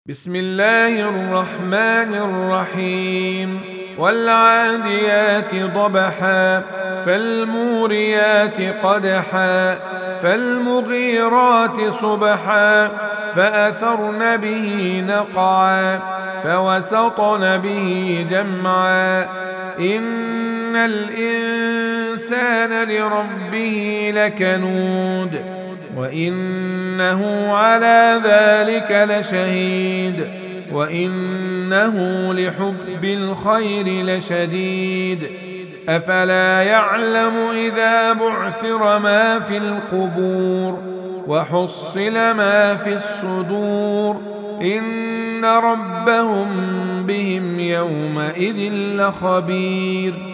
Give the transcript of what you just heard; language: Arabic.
بسم الله الرحمن الرحيم والعاديات ضبحا فالموريات قدحا فالمغيرات صبحا فأثرن به نقعا فوسطن به جمعا إن الإنسان لربه لكنود وإنه على ذلك لشهيد وإنه لحب الخير لشديد أفلا يعلم إذا بعثر ما في القبور وحصل ما في الصدور إن ربهم بهم يومئذ لخبير